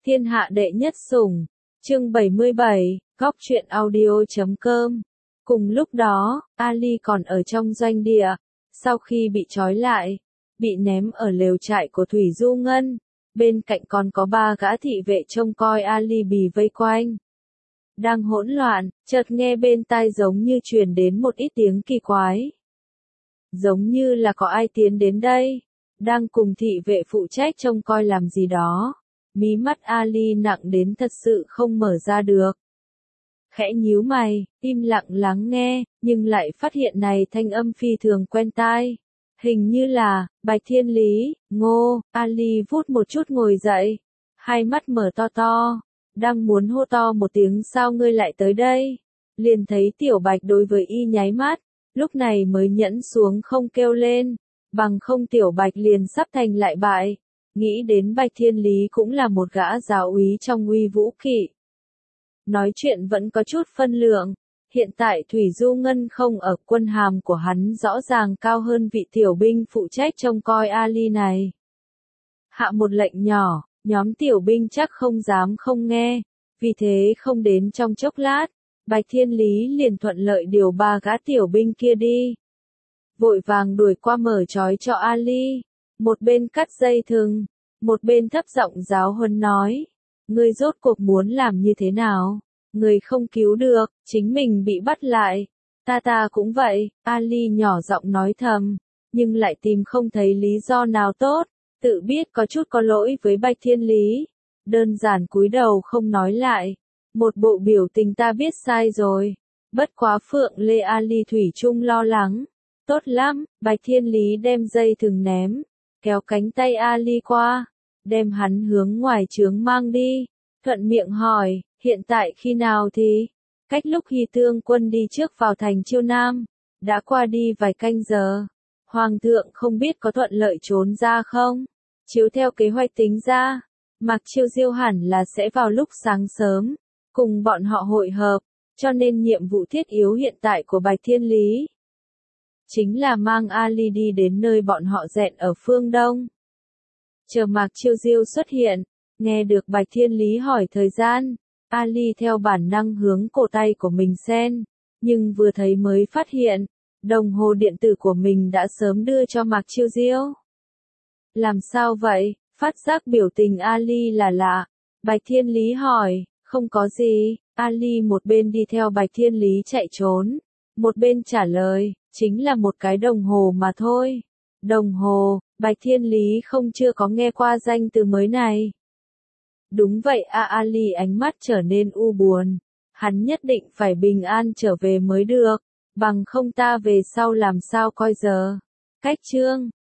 Thiên hạ đệ nhất sủng. Chương 77, Góc truyện audio.com. Cùng lúc đó, Ali còn ở trong doanh địa. Sau khi bị trói lại, bị ném ở lều trại của Thủy Du Ngân. Bên cạnh còn có 3 gã thị vệ trông coi Ali bì vây quanh. Đang hỗn loạn, chợt nghe bên tai giống như truyền đến một ít tiếng kỳ quái. Giống như là có ai tiến đến đây, đang cùng thị vệ phụ trách trông coi làm gì đó. Mí mắt Ali nặng đến thật sự không mở ra được. Khẽ nhíu mày, im lặng lắng nghe, nhưng lại phát hiện này thanh âm phi thường quen tai. Hình như là, Bạch Thiên Lý, Ngô. Ali vút một chút ngồi dậy, hai mắt mở to to, đang muốn hô to một tiếng sao ngươi lại tới đây. Liền thấy Tiểu Bạch đối với y nháy mắt, lúc này mới nhẫn xuống không kêu lên, bằng không Tiểu Bạch liền sắp thành lại bại. Nghĩ đến Bạch Thiên Lý cũng là một gã giáo úy trong Uy Vũ Kỵ. Nói chuyện vẫn có chút phân lượng, hiện tại Thủy Du Ngân không ở, quân hàm của hắn rõ ràng cao hơn vị tiểu binh phụ trách trông coi Ali này. Hạ một lệnh nhỏ, nhóm tiểu binh chắc không dám không nghe, vì thế không đến trong chốc lát, Bạch Thiên Lý liền thuận lợi điều 3 gã tiểu binh kia đi. Vội vàng đuổi qua mở trói cho Ali, một bên cắt dây thừng, một bên thấp giọng giáo huấn nói, ngươi rốt cuộc muốn làm như thế nào? Người không cứu được, chính mình bị bắt lại. Ta cũng vậy, Ali nhỏ giọng nói thầm, nhưng lại tìm không thấy lý do nào tốt, tự biết có chút có lỗi với Bạch Thiên Lý. Đơn giản cúi đầu không nói lại, một bộ biểu tình ta biết sai rồi. Bất quá Phượng Lê Ali thủy chung lo lắng. Tốt lắm, Bạch Thiên Lý đem dây thừng ném, kéo cánh tay Ali qua, đem hắn hướng ngoài trướng mang đi, thuận miệng hỏi, hiện tại khi nào thì? Cách lúc Hy Tương quân đi trước vào thành Chiêu Nam, đã qua đi vài canh giờ. Hoàng thượng không biết có thuận lợi trốn ra không? Chiếu theo kế hoạch tính ra, Mạc Chiêu Diêu hẳn là sẽ vào lúc sáng sớm, cùng bọn họ hội hợp, cho nên nhiệm vụ thiết yếu hiện tại của Bạch Thiên Lý chính là mang Ali đi đến nơi bọn họ hẹn ở phương Đông. Chờ Mạc Chiêu Diêu xuất hiện, nghe được Bạch Thiên Lý hỏi thời gian, Ali theo bản năng hướng cổ tay của mình xem, nhưng vừa thấy mới phát hiện, đồng hồ điện tử của mình đã sớm đưa cho Mạc Chiêu Diêu. Làm sao vậy? Phát giác biểu tình Ali là lạ. Bạch Thiên Lý hỏi, không có gì. Ali một bên đi theo Bạch Thiên Lý chạy trốn, một bên trả lời, chính là một cái đồng hồ mà thôi. Đồng hồ, Bạch Thiên Lý không chưa có nghe qua danh từ mới này. Đúng vậy Ali ánh mắt trở nên u buồn. Hắn nhất định phải bình an trở về mới được, bằng không ta về sau làm sao coi giờ. Cách chương